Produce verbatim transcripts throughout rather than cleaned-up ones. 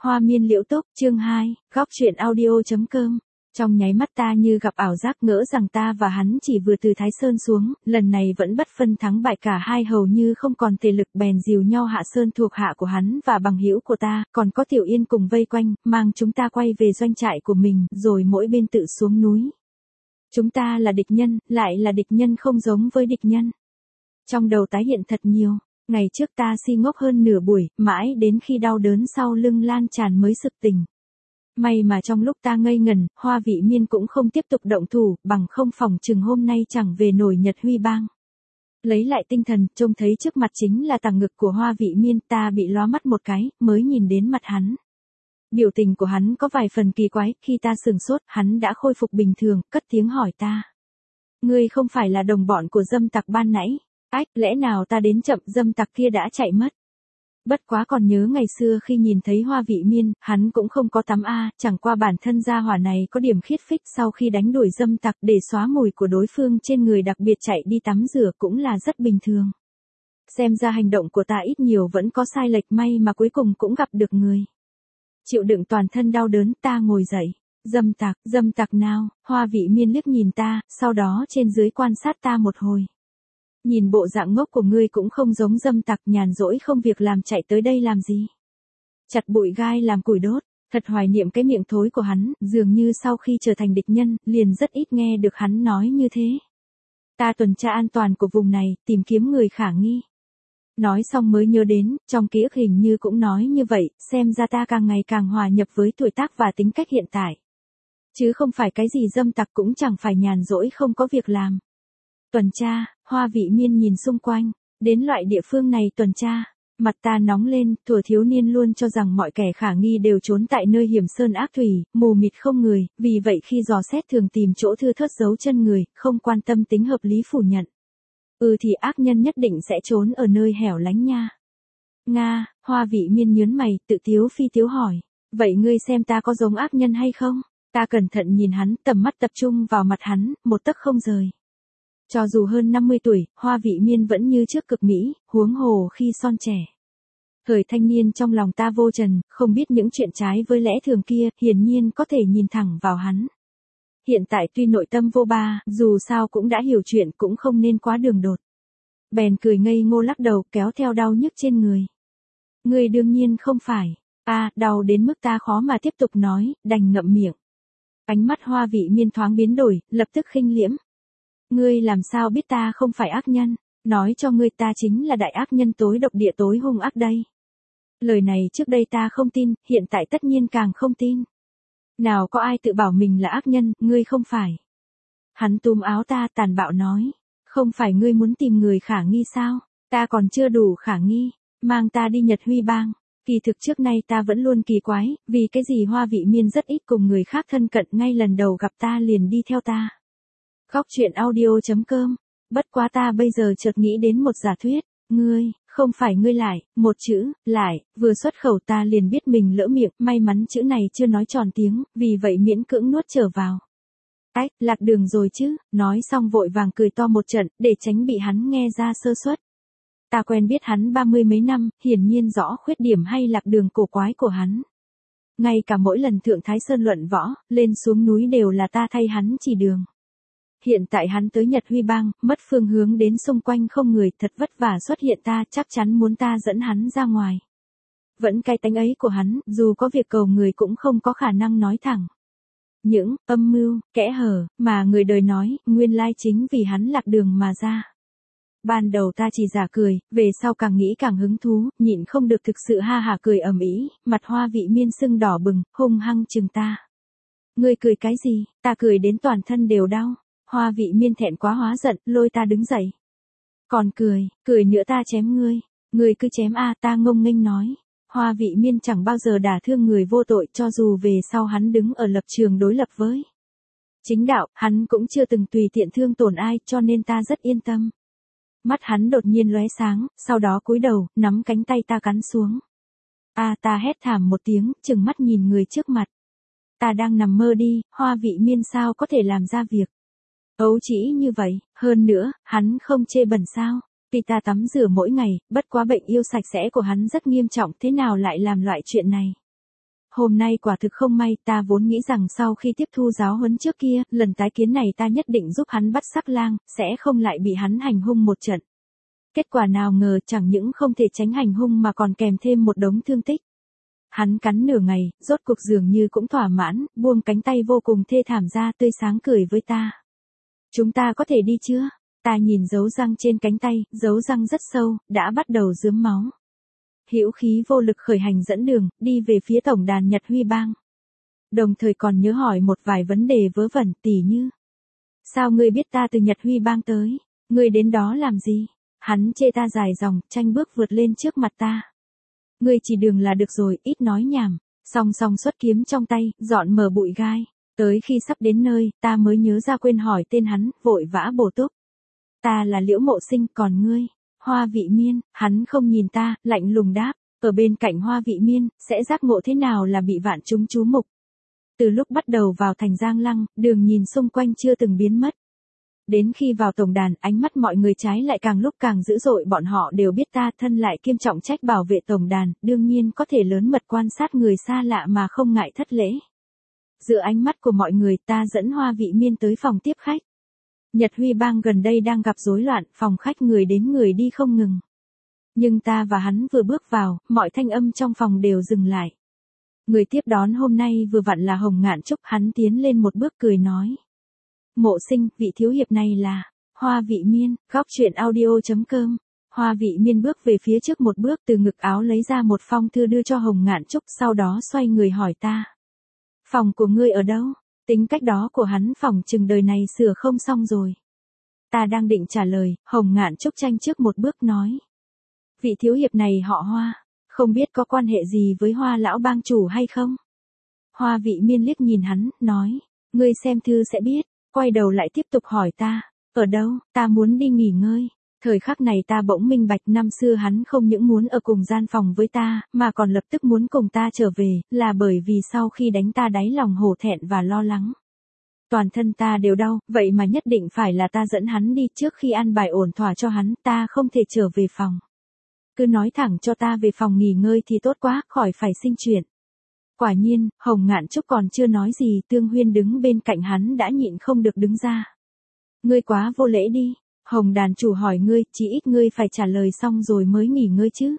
Hoa miên liễu túc, chương hai, góc truyện audio chấm com. Trong nháy mắt ta như gặp ảo giác, ngỡ rằng ta và hắn chỉ vừa từ Thái Sơn xuống, lần này vẫn bất phân thắng bại, cả hai hầu như không còn thể lực, bèn dìu nhau hạ sơn thuộc hạ của hắn và bằng hữu của ta, còn có Tiểu Yên cùng vây quanh, mang chúng ta quay về doanh trại của mình, rồi mỗi bên tự xuống núi. Chúng ta là địch nhân, lại là địch nhân không giống với địch nhân. Trong đầu tái hiện thật nhiều. Ngày trước ta si ngốc hơn nửa buổi, mãi đến khi đau đớn sau lưng lan tràn mới sực tỉnh. May mà trong lúc ta ngây ngẩn, Hoa Vị Miên cũng không tiếp tục động thủ, bằng không phòng chừng hôm nay chẳng về nổi Nhật Huy Bang. Lấy lại tinh thần, trông thấy trước mặt chính là tàng ngực của Hoa Vị Miên, ta bị lóa mắt một cái, mới nhìn đến mặt hắn. Biểu tình của hắn có vài phần kỳ quái, khi ta sửng sốt, hắn đã khôi phục bình thường, cất tiếng hỏi ta. Ngươi không phải là đồng bọn của dâm tặc ban nãy? Ách, lẽ nào ta đến chậm, dâm tặc kia đã chạy mất. Bất quá còn nhớ ngày xưa khi nhìn thấy Hoa Vị Miên, hắn cũng không có tắm a, chẳng qua bản thân gia hỏa này có điểm khiết phích, sau khi đánh đuổi dâm tặc để xóa mùi của đối phương trên người, đặc biệt chạy đi tắm rửa cũng là rất bình thường. Xem ra hành động của ta ít nhiều vẫn có sai lệch, may mà cuối cùng cũng gặp được người. Chịu đựng toàn thân đau đớn, ta ngồi dậy. Dâm tặc, dâm tặc nào? Hoa Vị Miên liếc nhìn ta, sau đó trên dưới quan sát ta một hồi. Nhìn bộ dạng ngốc của ngươi cũng không giống dâm tặc, nhàn rỗi không việc làm chạy tới đây làm gì? Chặt bụi gai làm củi đốt. Thật hoài niệm cái miệng thối của hắn, dường như sau khi trở thành địch nhân, liền rất ít nghe được hắn nói như thế. Ta tuần tra an toàn của vùng này, tìm kiếm người khả nghi. Nói xong mới nhớ đến, trong ký ức hình như cũng nói như vậy, xem ra ta càng ngày càng hòa nhập với tuổi tác và tính cách hiện tại. Chứ không phải cái gì dâm tặc, cũng chẳng phải nhàn rỗi không có việc làm. Tuần tra, Hoa Vị Miên nhìn xung quanh, đến loại địa phương này tuần tra, mặt ta nóng lên, thuở thiếu niên luôn cho rằng mọi kẻ khả nghi đều trốn tại nơi hiểm sơn ác thủy, mù mịt không người, vì vậy khi dò xét thường tìm chỗ thưa thớt giấu chân người, không quan tâm tính hợp lý phủ nhận. Ừ thì ác nhân nhất định sẽ trốn ở nơi hẻo lánh nha. Nga, Hoa Vị Miên nhớn mày, tự tiếu phi tiếu hỏi, vậy ngươi xem ta có giống ác nhân hay không? Ta cẩn thận nhìn hắn, tầm mắt tập trung vào mặt hắn, một tấc không rời. Cho dù hơn năm mươi tuổi, Hoa Vị Miên vẫn như trước cực mỹ, huống hồ khi son trẻ. Thời thanh niên trong lòng ta vô trần, không biết những chuyện trái với lẽ thường kia, hiển nhiên có thể nhìn thẳng vào hắn. Hiện tại tuy nội tâm vô ba, dù sao cũng đã hiểu chuyện, cũng không nên quá đường đột. Bèn cười ngây ngô lắc đầu, kéo theo đau nhức trên người. Ngươi đương nhiên không phải. A, đau đến mức ta khó mà tiếp tục nói, đành ngậm miệng. Ánh mắt Hoa Vị Miên thoáng biến đổi, lập tức khinh liễm. Ngươi làm sao biết ta không phải ác nhân? Nói cho ngươi, ta chính là đại ác nhân tối độc địa tối hung ác đây. Lời này trước đây ta không tin, hiện tại tất nhiên càng không tin. Nào có ai tự bảo mình là ác nhân, ngươi không phải. Hắn túm áo ta, tàn bạo nói. Không phải ngươi muốn tìm người khả nghi sao? Ta còn chưa đủ khả nghi. Mang ta đi Nhật Huy Bang. Kỳ thực trước nay ta vẫn luôn kỳ quái, vì cái gì Hoa Vị Miên rất ít cùng người khác thân cận, ngay lần đầu gặp ta liền đi theo ta. Góc truyện audio chấm com. Bất quá ta bây giờ chợt nghĩ đến một giả thuyết. Ngươi, không phải ngươi lại, một chữ, lại, vừa xuất khẩu ta liền biết mình lỡ miệng, may mắn chữ này chưa nói tròn tiếng, vì vậy miễn cưỡng nuốt trở vào. Ách, lạc đường rồi chứ, nói xong vội vàng cười to một trận, để tránh bị hắn nghe ra sơ suất. Ta quen biết hắn ba mươi mấy năm, hiển nhiên rõ khuyết điểm hay lạc đường cổ quái của hắn. Ngay cả mỗi lần thượng Thái Sơn luận võ, lên xuống núi đều là ta thay hắn chỉ đường. Hiện tại hắn tới Nhật Huy Bang, mất phương hướng đến xung quanh không người, thật vất vả xuất hiện, ta chắc chắn muốn ta dẫn hắn ra ngoài. Vẫn cái tánh ấy của hắn, dù có việc cầu người cũng không có khả năng nói thẳng. Những âm mưu, kẽ hở, mà người đời nói, nguyên lai chính vì hắn lạc đường mà ra. Ban đầu ta chỉ giả cười, về sau càng nghĩ càng hứng thú, nhịn không được thực sự ha hả cười ầm ĩ, mặt Hoa Vị Miên sưng đỏ bừng, hung hăng chừng ta. Ngươi cười cái gì? Ta cười đến toàn thân đều đau. Hoa Vị Miên thẹn quá hóa giận, lôi ta đứng dậy. Còn cười, cười nữa ta chém ngươi. Ngươi cứ chém a, ta ngông nghênh nói. Hoa Vị Miên chẳng bao giờ đả thương người vô tội, cho dù về sau hắn đứng ở lập trường đối lập với chính đạo, hắn cũng chưa từng tùy tiện thương tổn ai, cho nên ta rất yên tâm. Mắt hắn đột nhiên lóe sáng, sau đó cúi đầu, nắm cánh tay ta cắn xuống. A, ta hét thảm một tiếng, trừng mắt nhìn người trước mặt. Ta đang nằm mơ đi, Hoa Vị Miên sao có thể làm ra việc ấu trĩ như vậy, hơn nữa, hắn không chê bẩn sao? Vì ta tắm rửa mỗi ngày, bất quá bệnh yêu sạch sẽ của hắn rất nghiêm trọng, thế nào lại làm loại chuyện này? Hôm nay quả thực không may, ta vốn nghĩ rằng sau khi tiếp thu giáo huấn trước kia, lần tái kiến này ta nhất định giúp hắn bắt sắc lang, sẽ không lại bị hắn hành hung một trận. Kết quả nào ngờ chẳng những không thể tránh hành hung mà còn kèm thêm một đống thương tích. Hắn cắn nửa ngày, rốt cuộc dường như cũng thỏa mãn, buông cánh tay vô cùng thê thảm ra, tươi sáng cười với ta. Chúng ta có thể đi chưa? Ta nhìn dấu răng trên cánh tay, dấu răng rất sâu, đã bắt đầu rướm máu. Hữu khí vô lực khởi hành dẫn đường, đi về phía tổng đàn Nhật Huy Bang. Đồng thời còn nhớ hỏi một vài vấn đề vớ vẩn, tỉ như: sao ngươi biết ta từ Nhật Huy Bang tới? Ngươi đến đó làm gì? Hắn chê ta dài dòng, tranh bước vượt lên trước mặt ta. Ngươi chỉ đường là được rồi, ít nói nhảm. Song song xuất kiếm trong tay, dọn mở bụi gai. Tới khi sắp đến nơi, ta mới nhớ ra quên hỏi tên hắn, vội vã bổ túc. Ta là Liễu Mộ Sinh, còn ngươi? Hoa Vị Miên. Hắn không nhìn ta, lạnh lùng đáp. Ở bên cạnh Hoa Vị Miên, sẽ giác ngộ thế nào là bị vạn chúng chú mục. Từ lúc bắt đầu vào thành Giang Lăng, đường nhìn xung quanh chưa từng biến mất. Đến khi vào tổng đàn, ánh mắt mọi người trái lại càng lúc càng dữ dội, bọn họ đều biết ta thân lại kiêm trọng trách bảo vệ tổng đàn, đương nhiên có thể lớn mật quan sát người xa lạ mà không ngại thất lễ. Giữa ánh mắt của mọi người, ta dẫn Hoa Vị Miên tới phòng tiếp khách. Nhật Huy Bang gần đây đang gặp rối loạn, phòng khách người đến người đi không ngừng. Nhưng ta và hắn vừa bước vào, mọi thanh âm trong phòng đều dừng lại. Người tiếp đón hôm nay vừa vặn là Hồng Ngạn Trúc, hắn tiến lên một bước cười nói. Mộ Sinh, vị thiếu hiệp này là Hoa Vị Miên, góc truyện audio chấm com. Hoa Vị Miên bước về phía trước một bước, từ ngực áo lấy ra một phong thư đưa cho Hồng Ngạn Trúc, sau đó xoay người hỏi ta. Phòng của ngươi ở đâu? Tính cách đó của hắn phòng chừng đời này sửa không xong rồi. Ta đang định trả lời, Hồng Ngạn Trúc tranh trước một bước nói. Vị thiếu hiệp này họ Hoa, không biết có quan hệ gì với Hoa lão bang chủ hay không? Hoa Vị Miên liếc nhìn hắn, nói. Ngươi xem thư sẽ biết. Quay đầu lại tiếp tục hỏi ta. Ở đâu? Ta muốn đi nghỉ ngơi. Thời khắc này ta bỗng minh bạch, năm xưa hắn không những muốn ở cùng gian phòng với ta, mà còn lập tức muốn cùng ta trở về, là bởi vì sau khi đánh ta đáy lòng hổ thẹn và lo lắng. Toàn thân ta đều đau, vậy mà nhất định phải là ta dẫn hắn đi, trước khi ăn bài ổn thỏa cho hắn, ta không thể trở về phòng. Cứ nói thẳng cho ta về phòng nghỉ ngơi thì tốt quá, khỏi phải sinh chuyện. Quả nhiên, Hồng Ngạn Trúc còn chưa nói gì, Tương Huyên đứng bên cạnh hắn đã nhịn không được đứng ra. Ngươi quá vô lễ đi. Hồng đàn chủ hỏi ngươi, chỉ ít ngươi phải trả lời xong rồi mới nghỉ ngơi chứ.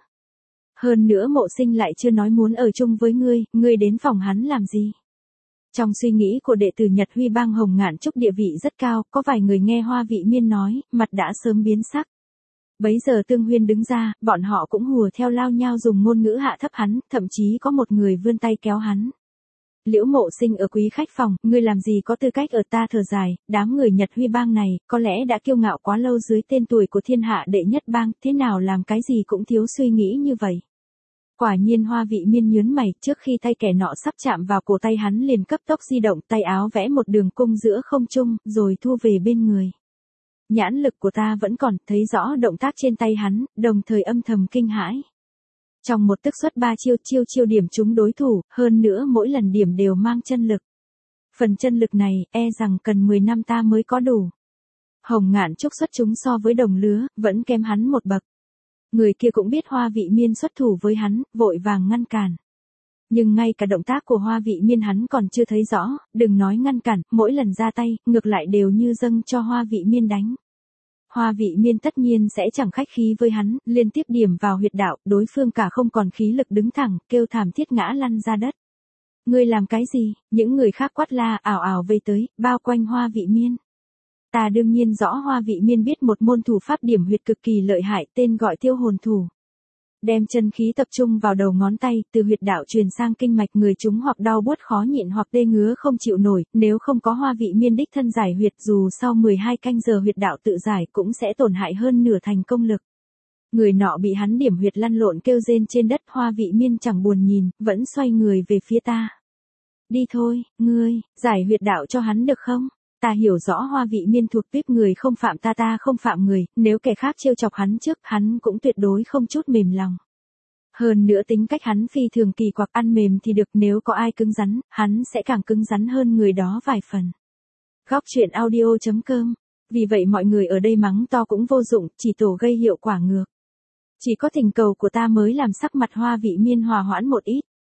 Hơn nữa Mộ Sinh lại chưa nói muốn ở chung với ngươi, ngươi đến phòng hắn làm gì? Trong suy nghĩ của đệ tử Nhật Huy Bang, Hồng Ngạn Trúc địa vị rất cao, có vài người nghe Hoa Vị Miên nói, mặt đã sớm biến sắc. Bấy giờ Tương Huyên đứng ra, bọn họ cũng hùa theo lao nhau dùng ngôn ngữ hạ thấp hắn, thậm chí có một người vươn tay kéo hắn. Liễu Mộ Sinh ở quý khách phòng, ngươi làm gì có tư cách ở? Ta thở dài, đám người Nhật Huy Bang này, có lẽ đã kiêu ngạo quá lâu dưới tên tuổi của thiên hạ đệ nhất bang, thế nào làm cái gì cũng thiếu suy nghĩ như vậy. Quả nhiên Hoa Vị Miên nhớn mày, trước khi tay kẻ nọ sắp chạm vào cổ tay hắn liền cấp tốc di động, tay áo vẽ một đường cung giữa không trung, rồi thu về bên người. Nhãn lực của ta vẫn còn, thấy rõ động tác trên tay hắn, đồng thời âm thầm kinh hãi. Trong một tức xuất ba chiêu, chiêu chiêu điểm trúng đối thủ, hơn nữa mỗi lần điểm đều mang chân lực. Phần chân lực này, e rằng cần mười năm ta mới có đủ. Hồng Ngạn Trúc xuất chúng so với đồng lứa, vẫn kém hắn một bậc. Người kia cũng biết Hoa Vị Miên xuất thủ với hắn, vội vàng ngăn cản. Nhưng ngay cả động tác của Hoa Vị Miên hắn còn chưa thấy rõ, đừng nói ngăn cản, mỗi lần ra tay, ngược lại đều như dâng cho Hoa Vị Miên đánh. Hoa Vị Miên tất nhiên sẽ chẳng khách khí với hắn, liên tiếp điểm vào huyệt đạo, đối phương cả không còn khí lực đứng thẳng, kêu thảm thiết ngã lăn ra đất. Ngươi làm cái gì? Những người khác quát la ảo ảo vây tới, bao quanh Hoa Vị Miên. Ta đương nhiên rõ Hoa Vị Miên biết một môn thủ pháp điểm huyệt cực kỳ lợi hại, tên gọi Tiêu Hồn Thủ. Đem chân khí tập trung vào đầu ngón tay, từ huyệt đạo truyền sang kinh mạch, người chúng hoặc đau buốt khó nhịn hoặc tê ngứa không chịu nổi, nếu không có Hoa Vị Miên đích thân giải huyệt, dù sau mười hai canh giờ huyệt đạo tự giải cũng sẽ tổn hại hơn nửa thành công lực. Người nọ bị hắn điểm huyệt lăn lộn kêu rên trên đất, Hoa Vị Miên chẳng buồn nhìn, vẫn xoay người về phía ta. Đi thôi, ngươi, giải huyệt đạo cho hắn được không? Ta hiểu rõ Hoa Vị Miên thuộc tuyếp người không phạm ta, ta không phạm người, nếu kẻ khác trêu chọc hắn trước, hắn cũng tuyệt đối không chút mềm lòng. Hơn nữa tính cách hắn phi thường kỳ quặc, ăn mềm thì được, nếu có ai cứng rắn, hắn sẽ càng cứng rắn hơn người đó vài phần. Góc truyện audio chấm com. Vì vậy mọi người ở đây mắng to cũng vô dụng, chỉ tổ gây hiệu quả ngược. Chỉ có thỉnh cầu của ta mới làm sắc mặt Hoa Vị Miên hòa hoãn một ít.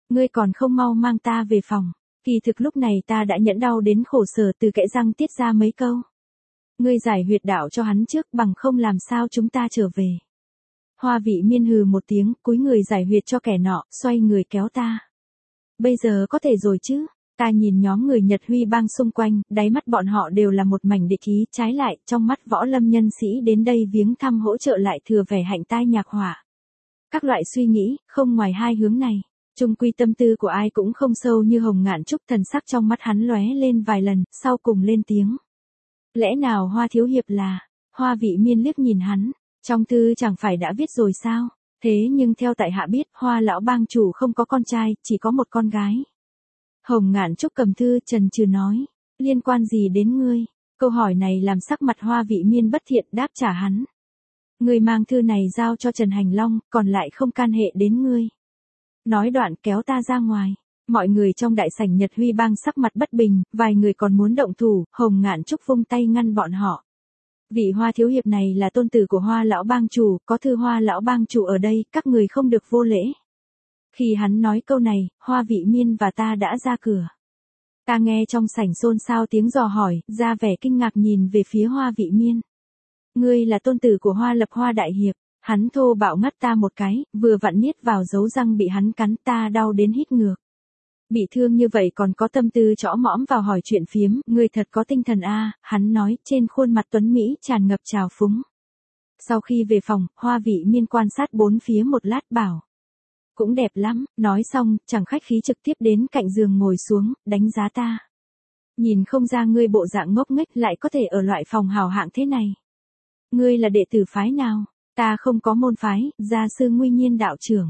Ngươi còn không mau mang ta về phòng. Kỳ thực lúc này ta đã nhẫn đau đến khổ sở từ kẽ răng tiết ra mấy câu. Ngươi giải huyệt đạo cho hắn trước bằng không làm sao chúng ta trở về. Hoa Vị Miên hừ một tiếng, cúi người giải huyệt cho kẻ nọ, xoay người kéo ta. Bây giờ có thể rồi chứ? Ta nhìn nhóm người Nhật Huy bang xung quanh, đáy mắt bọn họ đều là một mảnh địch ý, trái lại, trong mắt võ lâm nhân sĩ đến đây viếng thăm hỗ trợ lại thừa vẻ hạnh tai nhạc họa. Các loại suy nghĩ, không ngoài hai hướng này. Chung quy tâm tư của ai cũng không sâu như Hồng Ngạn Trúc, thần sắc trong mắt hắn lóe lên vài lần, sau cùng lên tiếng. Lẽ nào Hoa thiếu hiệp là? Hoa Vị Miên liếc nhìn hắn, trong thư chẳng phải đã viết rồi sao? Thế nhưng theo tại hạ biết, Hoa lão bang chủ không có con trai, chỉ có một con gái. Hồng Ngạn Trúc cầm thư chần chừ nói, liên quan gì đến ngươi? Câu hỏi này làm sắc mặt Hoa Vị Miên bất thiện, đáp trả hắn. Ngươi mang thư này giao cho Trần Hành Long, còn lại không can hệ đến ngươi. Nói đoạn kéo ta ra ngoài. Mọi người trong đại sảnh Nhật Huy bang sắc mặt bất bình, vài người còn muốn động thủ, Hồng Ngạn Trúc vung tay ngăn bọn họ. Vị Hoa thiếu hiệp này là tôn tử của Hoa lão bang chủ, có thư Hoa lão bang chủ ở đây, các người không được vô lễ. Khi hắn nói câu này, Hoa Vị Miên và ta đã ra cửa. Ta nghe trong sảnh xôn xao tiếng dò hỏi, ra vẻ kinh ngạc nhìn về phía Hoa Vị Miên. Ngươi là tôn tử của Hoa lập Hoa đại hiệp. Hắn thô bạo ngắt ta một cái, vừa vặn niết vào dấu răng bị hắn cắn, ta đau đến hít ngược. Bị thương như vậy còn có tâm tư chõ mõm vào hỏi chuyện phiếm, ngươi thật có tinh thần a, hắn nói, trên khuôn mặt tuấn Mỹ tràn ngập trào phúng. Sau khi về phòng, Hoa Vị Miên quan sát bốn phía một lát bảo. Cũng đẹp lắm, nói xong, chẳng khách khí trực tiếp đến cạnh giường ngồi xuống, đánh giá ta. Nhìn không ra ngươi bộ dạng ngốc nghếch lại có thể ở loại phòng hào hạng thế này. Ngươi là đệ tử phái nào? Ta không có môn phái, gia sư Nguy Nhiên đạo trưởng.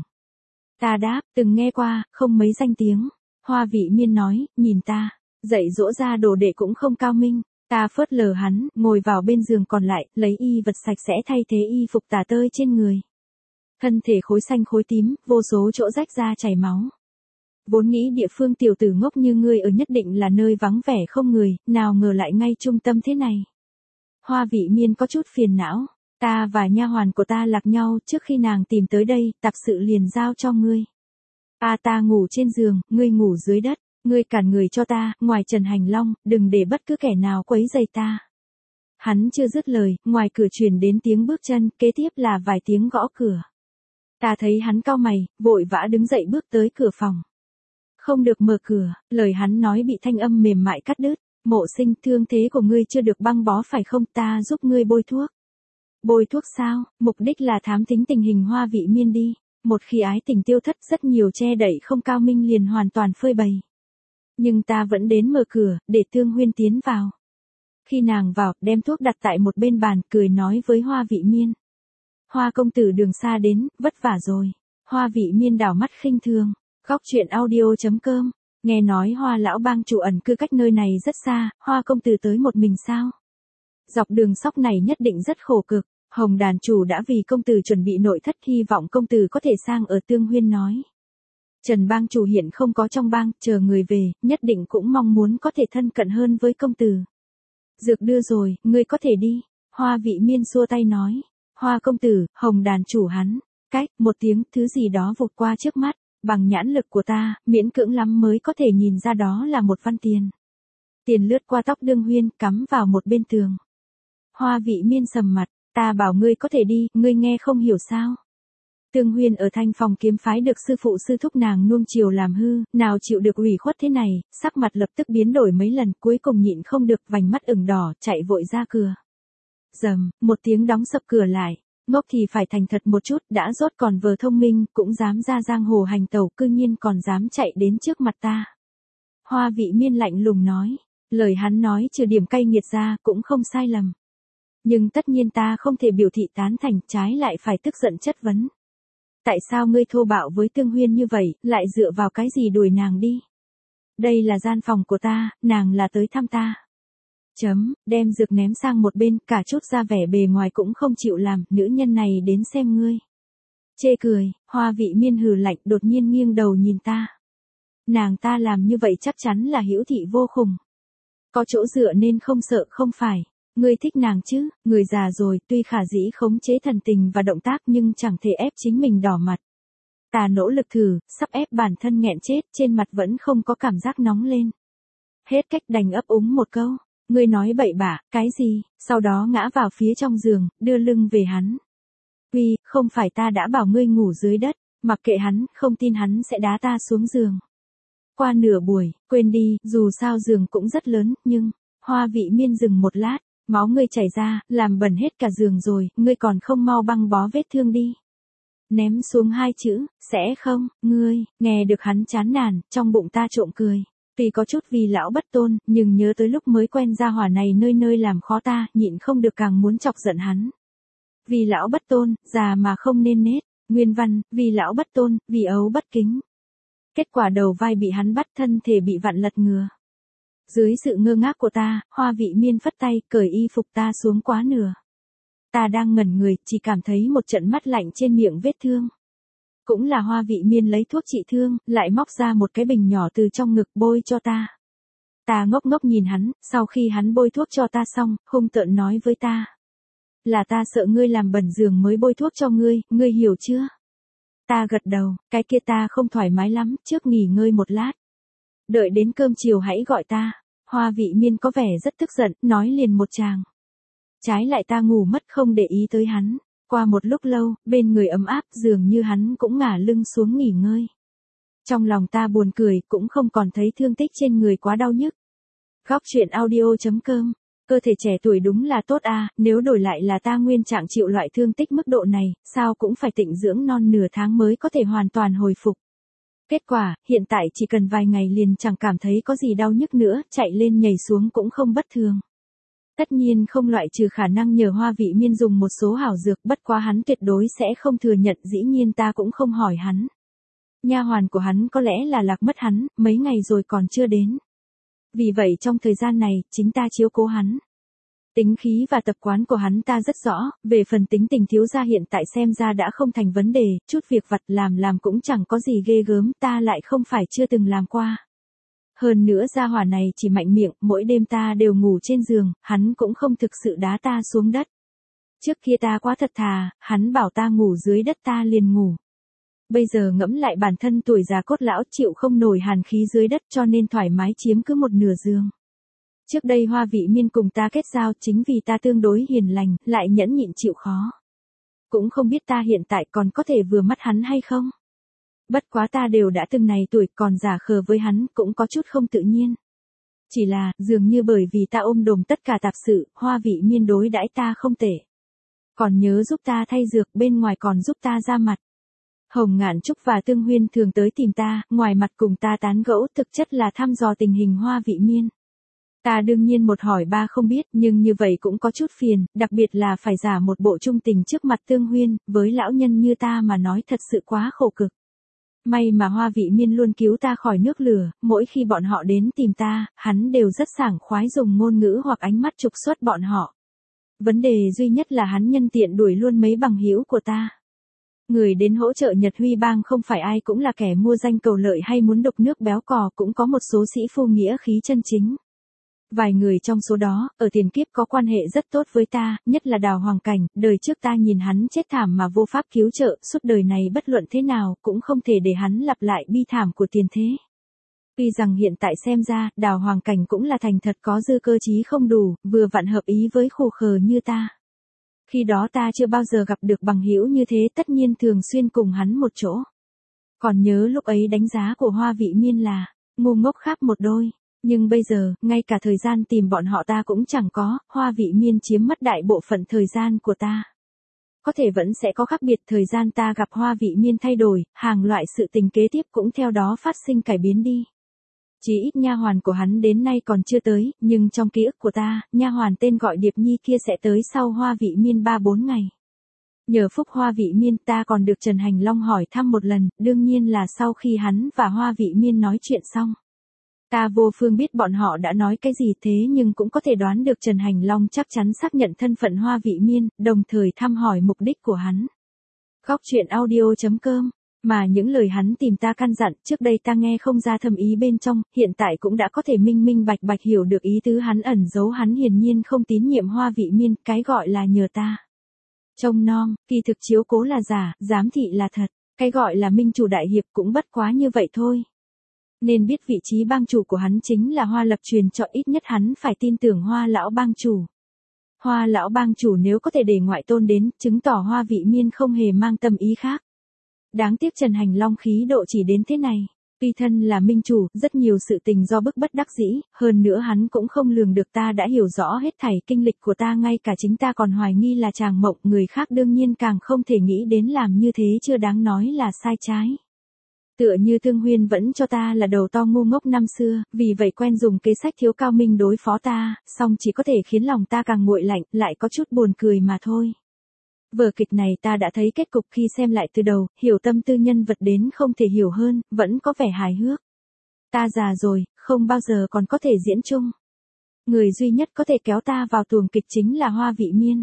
Ta đáp, từng nghe qua, không mấy danh tiếng. Hoa Vị Miên nói, nhìn ta, dạy dỗ ra đồ đệ cũng không cao minh. Ta phớt lờ hắn, ngồi vào bên giường còn lại, lấy y vật sạch sẽ thay thế y phục tả tơi trên người. Thân thể khối xanh khối tím, vô số chỗ rách ra chảy máu. Vốn nghĩ địa phương tiểu tử ngốc như ngươi ở nhất định là nơi vắng vẻ không người, nào ngờ lại ngay trung tâm thế này. Hoa Vị Miên có chút phiền não. Ta và nha hoàn của ta lạc nhau, trước khi nàng tìm tới đây, tạp sự liền giao cho ngươi. A ta ngủ trên giường, ngươi ngủ dưới đất, ngươi cản người cho ta, ngoài Trần Hành Long, đừng để bất cứ kẻ nào quấy rầy ta. Hắn chưa dứt lời, ngoài cửa truyền đến tiếng bước chân, kế tiếp là vài tiếng gõ cửa. Ta thấy hắn cau mày, vội vã đứng dậy bước tới cửa phòng. Không được mở cửa, lời hắn nói bị thanh âm mềm mại cắt đứt. Mộ Sinh, thương thế của ngươi chưa được băng bó phải không, ta giúp ngươi bôi thuốc. Bôi thuốc sao, mục đích là thám thính tình hình Hoa Vị Miên đi. Một khi ái tình tiêu thất, rất nhiều che đậy không cao minh liền hoàn toàn phơi bày. Nhưng ta vẫn đến mở cửa, để Tương Huyên tiến vào. Khi nàng vào, đem thuốc đặt tại một bên bàn, cười nói với Hoa Vị Miên. Hoa công tử đường xa đến, vất vả rồi. Hoa Vị Miên đảo mắt khinh thường. Góc truyện audio chấm com. Nghe nói Hoa lão bang chủ ẩn cư cách nơi này rất xa, Hoa công tử tới một mình sao? Dọc đường sóc này nhất định rất khổ cực. Hồng đàn chủ đã vì công tử chuẩn bị nội thất, hy vọng công tử có thể sang ở Tương Huyên nói. Trần bang chủ hiện không có trong bang, chờ người về, nhất định cũng mong muốn có thể thân cận hơn với công tử. Dược đưa rồi, ngươi có thể đi. Hoa Vị Miên xua tay nói. Hoa công tử, Hồng đàn chủ hắn. Cách, một tiếng, thứ gì đó vụt qua trước mắt. Bằng nhãn lực của ta, miễn cưỡng lắm mới có thể nhìn ra đó là một văn tiền. Tiền lướt qua tóc Đương Huyên, cắm vào một bên tường. Hoa Vị Miên sầm mặt. Ta bảo ngươi có thể đi, ngươi nghe không hiểu sao. Tương Huyên ở Thanh Phòng kiếm phái được sư phụ sư thúc nàng nuông chiều làm hư, nào chịu được ủy khuất thế này, sắc mặt lập tức biến đổi mấy lần, cuối cùng nhịn không được, vành mắt ửng đỏ, chạy vội ra cửa. Dầm, một tiếng đóng sập cửa lại, ngốc thì phải thành thật một chút, đã rốt còn vờ thông minh, cũng dám ra giang hồ hành tẩu, cư nhiên còn dám chạy đến trước mặt ta. Hoa Vị Miên lạnh lùng nói, lời hắn nói trừ điểm cay nghiệt ra, cũng không sai lầm. Nhưng tất nhiên ta không thể biểu thị tán thành, trái lại phải tức giận chất vấn. Tại sao ngươi thô bạo với Tương Huyên như vậy, lại dựa vào cái gì đuổi nàng đi? Đây là gian phòng của ta, nàng là tới thăm ta. Chấm, đem dược ném sang một bên, cả chút ra vẻ bề ngoài cũng không chịu làm, nữ nhân này đến xem ngươi. Chê cười, Hoa Vị Miên hừ lạnh, đột nhiên nghiêng đầu nhìn ta. Nàng ta làm như vậy chắc chắn là hữu thị vô khùng. Có chỗ dựa nên không sợ không phải. Ngươi thích nàng chứ, người già rồi, tuy khả dĩ khống chế thần tình và động tác nhưng chẳng thể ép chính mình đỏ mặt. Ta nỗ lực thử, sắp ép bản thân nghẹn chết, trên mặt vẫn không có cảm giác nóng lên. Hết cách đành ấp úng một câu. Ngươi nói bậy bạ, cái gì? Sau đó ngã vào phía trong giường, đưa lưng về hắn. Uy, không phải ta đã bảo ngươi ngủ dưới đất, mặc kệ hắn, không tin hắn sẽ đá ta xuống giường. Qua nửa buổi, quên đi, dù sao giường cũng rất lớn, nhưng, Hoa Vị Miên dừng một lát, máu ngươi chảy ra, làm bẩn hết cả giường rồi, ngươi còn không mau băng bó vết thương đi. Ném xuống hai chữ, sẽ không, ngươi, nghe được hắn chán nản, trong bụng ta trộm cười. Tuy có chút vì lão bất tôn, nhưng nhớ tới lúc mới quen gia hỏa này nơi nơi làm khó ta, nhịn không được càng muốn chọc giận hắn. Vì lão bất tôn, già mà không nên nết, nguyên văn, vì lão bất tôn, vì ấu bất kính. Kết quả đầu vai bị hắn bắt, thân thể bị vặn lật ngừa. Dưới sự ngơ ngác của ta, Hoa Vị Miên phất tay, cởi y phục ta xuống quá nửa. Ta đang ngẩn người, chỉ cảm thấy một trận mắt lạnh trên miệng vết thương. Cũng là Hoa Vị Miên lấy thuốc trị thương, lại móc ra một cái bình nhỏ từ trong ngực bôi cho ta. Ta ngốc ngốc nhìn hắn, sau khi hắn bôi thuốc cho ta xong, hung tợn nói với ta. Là ta sợ ngươi làm bẩn giường mới bôi thuốc cho ngươi, ngươi hiểu chưa? Ta gật đầu, cái kia ta không thoải mái lắm, trước nghỉ ngơi một lát. Đợi đến cơm chiều hãy gọi ta. Hoa Vị Miên có vẻ rất tức giận, nói liền một tràng. Trái lại ta ngủ mất không để ý tới hắn. Qua một lúc lâu, bên người ấm áp, dường như hắn cũng ngả lưng xuống nghỉ ngơi. Trong lòng ta buồn cười, cũng không còn thấy thương tích trên người quá đau nhức. Góc truyện audio chấm com. Cơ thể trẻ tuổi đúng là tốt à, nếu đổi lại là ta nguyên trạng chịu loại thương tích mức độ này, sao cũng phải tịnh dưỡng non nửa tháng mới có thể hoàn toàn hồi phục. Kết quả, hiện tại chỉ cần vài ngày liền chẳng cảm thấy có gì đau nhức nữa, chạy lên nhảy xuống cũng không bất thường. Tất nhiên không loại trừ khả năng nhờ Hoa Vị Miên dùng một số hảo dược, bất quá hắn tuyệt đối sẽ không thừa nhận, dĩ nhiên ta cũng không hỏi hắn. Nha hoàn của hắn có lẽ là lạc mất hắn, mấy ngày rồi còn chưa đến. Vì vậy trong thời gian này, chính ta chiếu cố hắn. Tính khí và tập quán của hắn ta rất rõ, về phần tính tình thiếu gia hiện tại xem ra đã không thành vấn đề, chút việc vặt làm làm cũng chẳng có gì ghê gớm, ta lại không phải chưa từng làm qua. Hơn nữa gia hỏa này chỉ mạnh miệng, mỗi đêm ta đều ngủ trên giường, hắn cũng không thực sự đá ta xuống đất. Trước kia ta quá thật thà, hắn bảo ta ngủ dưới đất ta liền ngủ. Bây giờ ngẫm lại bản thân tuổi già cốt lão chịu không nổi hàn khí dưới đất cho nên thoải mái chiếm cứ một nửa giường. Trước đây Hoa Vị Miên cùng ta kết giao chính vì ta tương đối hiền lành, lại nhẫn nhịn chịu khó. Cũng không biết ta hiện tại còn có thể vừa mắt hắn hay không. Bất quá ta đều đã từng này tuổi còn giả khờ với hắn cũng có chút không tự nhiên. Chỉ là, dường như bởi vì ta ôm đồm tất cả tạp sự, Hoa Vị Miên đối đãi ta không tệ. Còn nhớ giúp ta thay dược, bên ngoài còn giúp ta ra mặt. Hồng Ngạn Trúc và Tương Huyên thường tới tìm ta, ngoài mặt cùng ta tán gẫu, thực chất là thăm dò tình hình Hoa Vị Miên. Ta đương nhiên một hỏi ba không biết, nhưng như vậy cũng có chút phiền, đặc biệt là phải giả một bộ trung tình trước mặt Tương Huyên, với lão nhân như ta mà nói thật sự quá khổ cực. May mà Hoa Vị Miên luôn cứu ta khỏi nước lửa, mỗi khi bọn họ đến tìm ta, hắn đều rất sảng khoái dùng ngôn ngữ hoặc ánh mắt trục xuất bọn họ. Vấn đề duy nhất là hắn nhân tiện đuổi luôn mấy bằng hữu của ta. Người đến hỗ trợ Nhật Huy Bang không phải ai cũng là kẻ mua danh cầu lợi hay muốn đục nước béo cò, cũng có một số sĩ phu nghĩa khí chân chính. Vài người trong số đó, ở tiền kiếp có quan hệ rất tốt với ta, nhất là Đào Hoàng Cảnh, đời trước ta nhìn hắn chết thảm mà vô pháp cứu trợ, suốt đời này bất luận thế nào, cũng không thể để hắn lặp lại bi thảm của tiền thế. Tuy rằng hiện tại xem ra, Đào Hoàng Cảnh cũng là thành thật có dư cơ trí không đủ, vừa vặn hợp ý với khù khờ như ta. Khi đó ta chưa bao giờ gặp được bằng hữu như thế, tất nhiên thường xuyên cùng hắn một chỗ. Còn nhớ lúc ấy đánh giá của Hoa Vị Miên là, ngu ngốc khắp một đôi. Nhưng bây giờ, ngay cả thời gian tìm bọn họ ta cũng chẳng có, Hoa Vị Miên chiếm mất đại bộ phận thời gian của ta. Có thể vẫn sẽ có khác biệt, thời gian ta gặp Hoa Vị Miên thay đổi, hàng loại sự tình kế tiếp cũng theo đó phát sinh cải biến đi. Chỉ ít nha hoàn của hắn đến nay còn chưa tới, nhưng trong ký ức của ta, nha hoàn tên gọi Điệp Nhi kia sẽ tới sau Hoa Vị Miên ba bốn ngày. Nhờ phúc Hoa Vị Miên ta còn được Trần Hành Long hỏi thăm một lần, đương nhiên là sau khi hắn và Hoa Vị Miên nói chuyện xong. Ta vô phương biết bọn họ đã nói cái gì, thế nhưng cũng có thể đoán được Trần Hành Long chắc chắn xác nhận thân phận Hoa Vị Miên, đồng thời thăm hỏi mục đích của hắn. Góc truyện audio chấm com. Mà những lời hắn tìm ta căn dặn, trước đây ta nghe không ra thâm ý bên trong, hiện tại cũng đã có thể minh minh bạch bạch hiểu được ý tứ hắn ẩn giấu. Hắn hiển nhiên không tín nhiệm Hoa Vị Miên, cái gọi là nhờ ta trông nom, kỳ thực chiếu cố là giả, giám thị là thật. Cái gọi là minh chủ đại hiệp cũng bất quá như vậy thôi. Nên biết vị trí bang chủ của hắn chính là Hoa Lập truyền cho, ít nhất hắn phải tin tưởng Hoa lão bang chủ. Hoa lão bang chủ nếu có thể để ngoại tôn đến, chứng tỏ Hoa Vị Miên không hề mang tâm ý khác. Đáng tiếc Trần Hành Long khí độ chỉ đến thế này. Tuy thân là minh chủ, rất nhiều sự tình do bức bất đắc dĩ, hơn nữa hắn cũng không lường được ta đã hiểu rõ hết thảy kinh lịch của ta, ngay cả chính ta còn hoài nghi là chàng mộng, người khác đương nhiên càng không thể nghĩ đến làm như thế chưa đáng nói là sai trái. Tựa như Thương Huyên vẫn cho ta là đầu to ngu ngốc năm xưa, vì vậy quen dùng kế sách thiếu cao minh đối phó ta, song chỉ có thể khiến lòng ta càng nguội lạnh, lại có chút buồn cười mà thôi. Vở kịch này ta đã thấy kết cục khi xem lại từ đầu, hiểu tâm tư nhân vật đến không thể hiểu hơn, vẫn có vẻ hài hước. Ta già rồi, không bao giờ còn có thể diễn chung. Người duy nhất có thể kéo ta vào tuồng kịch chính là Hoa Vị Miên.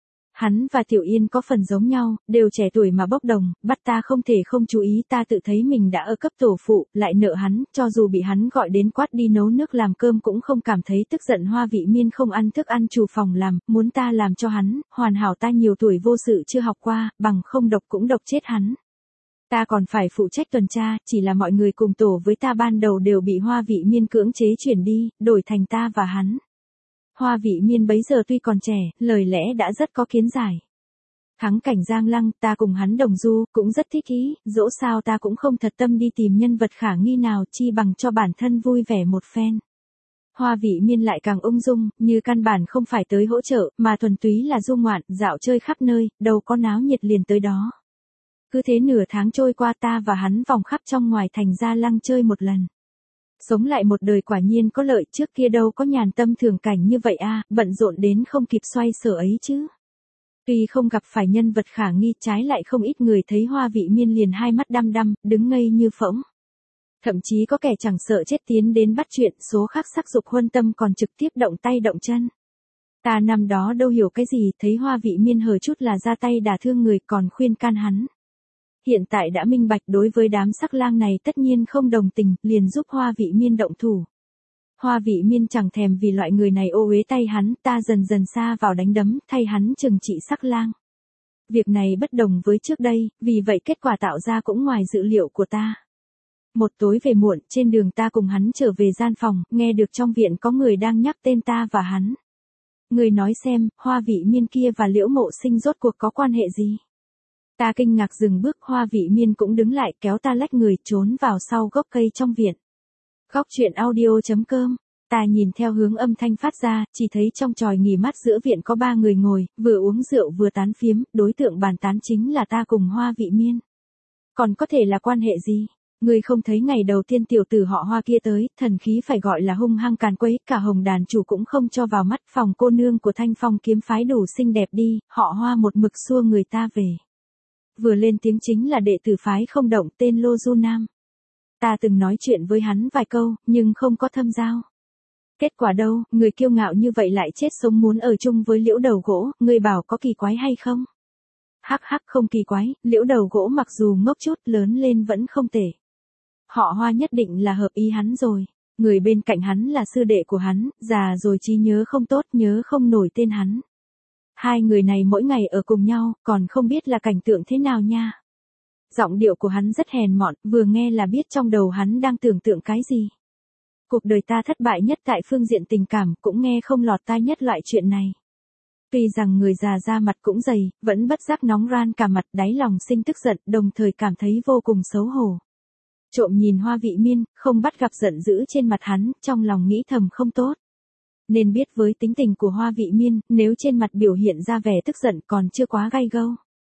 Hắn và Tiểu Yên có phần giống nhau, đều trẻ tuổi mà bốc đồng, bắt ta không thể không chú ý, ta tự thấy mình đã ở cấp tổ phụ, lại nợ hắn, cho dù bị hắn gọi đến quát đi nấu nước làm cơm cũng không cảm thấy tức giận. Hoa Vị Miên không ăn thức ăn chủ phòng làm, muốn ta làm cho hắn, hoàn hảo ta nhiều tuổi vô sự chưa học qua, bằng không độc cũng độc chết hắn. Ta còn phải phụ trách tuần tra, chỉ là mọi người cùng tổ với ta ban đầu đều bị Hoa Vị Miên cưỡng chế chuyển đi, đổi thành ta và hắn. Hoa Vị Miên bấy giờ tuy còn trẻ, lời lẽ đã rất có kiến giải. Thắng cảnh Giang Lăng, ta cùng hắn đồng du, cũng rất thích ý, dẫu sao ta cũng không thật tâm đi tìm nhân vật khả nghi nào, chi bằng cho bản thân vui vẻ một phen. Hoa Vị Miên lại càng ung dung, như căn bản không phải tới hỗ trợ, mà thuần túy là du ngoạn, dạo chơi khắp nơi, đâu có náo nhiệt liền tới đó. Cứ thế nửa tháng trôi qua, ta và hắn vòng khắp trong ngoài thành Gia Lăng chơi một lần. Sống lại một đời quả nhiên có lợi, trước kia đâu có nhàn tâm thường cảnh như vậy a, bận rộn đến không kịp xoay sở ấy chứ. Tuy không gặp phải nhân vật khả nghi, trái lại không ít người thấy Hoa Vị Miên liền hai mắt đăm đăm, đứng ngây như phỗng. Thậm chí có kẻ chẳng sợ chết tiến đến bắt chuyện, số khác sắc dục huân tâm còn trực tiếp động tay động chân. Ta năm đó đâu hiểu cái gì, thấy Hoa Vị Miên hờ chút là ra tay đả thương người, còn khuyên can hắn. Hiện tại đã minh bạch, đối với đám sắc lang này tất nhiên không đồng tình, liền giúp Hoa Vị Miên động thủ. Hoa Vị Miên chẳng thèm vì loại người này ô uế tay hắn, ta dần dần xa vào đánh đấm, thay hắn trừng trị sắc lang. Việc này bất đồng với trước đây, vì vậy kết quả tạo ra cũng ngoài dự liệu của ta. Một tối về muộn, trên đường ta cùng hắn trở về gian phòng, nghe được trong viện có người đang nhắc tên ta và hắn. Người nói xem, Hoa Vị Miên kia và Liễu Mộ Sinh rốt cuộc có quan hệ gì? Ta kinh ngạc dừng bước, Hoa Vị Miên cũng đứng lại, kéo ta lách người trốn vào sau gốc cây trong viện. Góc truyện audio chấm com. Ta nhìn theo hướng âm thanh phát ra, chỉ thấy trong chòi nghỉ mát giữa viện có ba người ngồi, vừa uống rượu vừa tán phiếm, đối tượng bàn tán chính là ta cùng Hoa Vị Miên. Còn có thể là quan hệ gì? Người không thấy ngày đầu tiên tiểu tử họ Hoa kia tới, thần khí phải gọi là hung hăng càn quấy, cả Hồng đàn chủ cũng không cho vào mắt, phòng cô nương của Thanh Phong kiếm phái đủ xinh đẹp đi, họ Hoa một mực xua người ta về. Vừa lên tiếng chính là đệ tử phái không động, tên Lô Du Nam. Ta từng nói chuyện với hắn vài câu, nhưng không có thâm giao. Kết quả đâu, người kiêu ngạo như vậy lại chết sống muốn ở chung với Liễu Đầu Gỗ, người bảo có kỳ quái hay không? Hắc hắc, không kỳ quái, Liễu Đầu Gỗ mặc dù ngốc chút, lớn lên vẫn không tệ. Họ Hoa nhất định là hợp ý hắn rồi. Người bên cạnh hắn là sư đệ của hắn, già rồi trí nhớ không tốt, nhớ không nổi tên hắn. Hai người này mỗi ngày ở cùng nhau, còn không biết là cảnh tượng thế nào nha. Giọng điệu của hắn rất hèn mọn, vừa nghe là biết trong đầu hắn đang tưởng tượng cái gì. Cuộc đời ta thất bại nhất tại phương diện tình cảm, cũng nghe không lọt tai nhất loại chuyện này. Tuy rằng người già da mặt cũng dày, vẫn bất giác nóng ran cả mặt, đáy lòng sinh tức giận, đồng thời cảm thấy vô cùng xấu hổ. Trộm nhìn Hoa Vị Miên, không bắt gặp giận dữ trên mặt hắn, trong lòng nghĩ thầm không tốt. Nên biết với tính tình của Hoa Vị Miên, nếu trên mặt biểu hiện ra vẻ tức giận còn chưa quá gay gâu.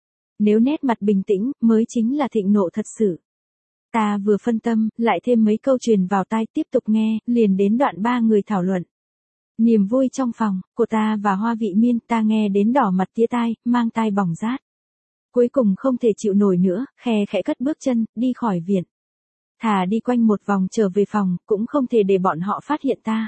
Nếu nét mặt bình tĩnh, mới chính là thịnh nộ thật sự. Ta vừa phân tâm, lại thêm mấy câu truyền vào tai, tiếp tục nghe, liền đến đoạn ba người thảo luận. Niềm vui trong phòng, của ta và Hoa Vị Miên, ta nghe đến đỏ mặt tía tai, mang tai bỏng rát. Cuối cùng không thể chịu nổi nữa, khe khẽ cất bước chân, đi khỏi viện. Thà đi quanh một vòng trở về phòng, cũng không thể để bọn họ phát hiện ta.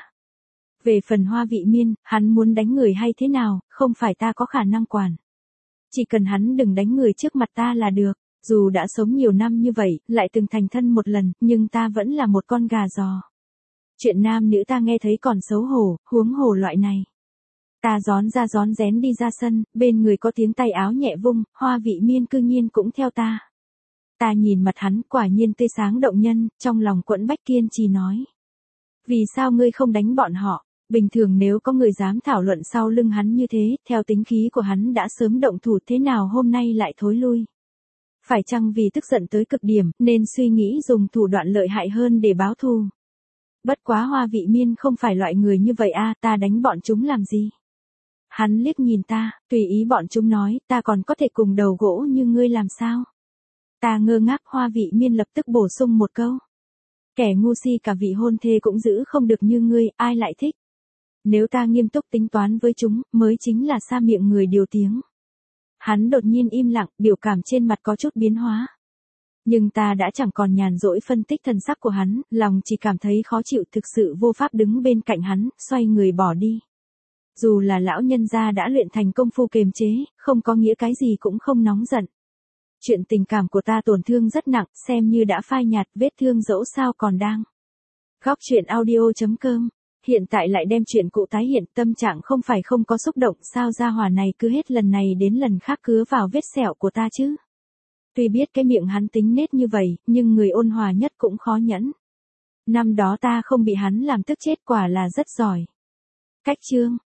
Về phần Hoa Vị Miên, hắn muốn đánh người hay thế nào, không phải ta có khả năng quản. Chỉ cần hắn đừng đánh người trước mặt ta là được. Dù đã sống nhiều năm như vậy, lại từng thành thân một lần, nhưng ta vẫn là một con gà giò. Chuyện nam nữ ta nghe thấy còn xấu hổ, huống hồ loại này. Ta gión ra gión rén đi ra sân, bên người có tiếng tay áo nhẹ vung, Hoa Vị Miên cư nhiên cũng theo ta. Ta nhìn mặt hắn quả nhiên tươi sáng động nhân, trong lòng quẫn bách kiên trì nói. Vì sao ngươi không đánh bọn họ? Bình thường nếu có người dám thảo luận sau lưng hắn như thế, theo tính khí của hắn đã sớm động thủ, thế nào hôm nay lại thối lui? Phải chăng vì tức giận tới cực điểm, nên suy nghĩ dùng thủ đoạn lợi hại hơn để báo thù? Bất quá Hoa Vị Miên không phải loại người như vậy a, ta đánh bọn chúng làm gì? Hắn liếc nhìn ta, tùy ý bọn chúng nói, ta còn có thể cùng đầu gỗ như ngươi làm sao? Ta ngơ ngác. Hoa Vị Miên lập tức bổ sung một câu. Kẻ ngu si cả vị hôn thê cũng giữ không được như ngươi, ai lại thích? Nếu ta nghiêm túc tính toán với chúng, mới chính là sa miệng người điều tiếng. Hắn đột nhiên im lặng, biểu cảm trên mặt có chút biến hóa. Nhưng ta đã chẳng còn nhàn rỗi phân tích thần sắc của hắn, lòng chỉ cảm thấy khó chịu, thực sự vô pháp đứng bên cạnh hắn, xoay người bỏ đi. Dù là lão nhân gia đã luyện thành công phu kiềm chế, không có nghĩa cái gì cũng không nóng giận. Chuyện tình cảm của ta tổn thương rất nặng, xem như đã phai nhạt, vết thương dẫu sao còn đang. Góc truyện audio chấm com. Hiện tại lại đem chuyện cũ tái hiện, tâm trạng không phải không có xúc động, sao gia hỏa này cứ hết lần này đến lần khác cứa vào vết sẹo của ta chứ. Tuy biết cái miệng hắn tính nết như vậy, nhưng người ôn hòa nhất cũng khó nhẫn. Năm đó ta không bị hắn làm tức chết quả là rất giỏi. Cách chương.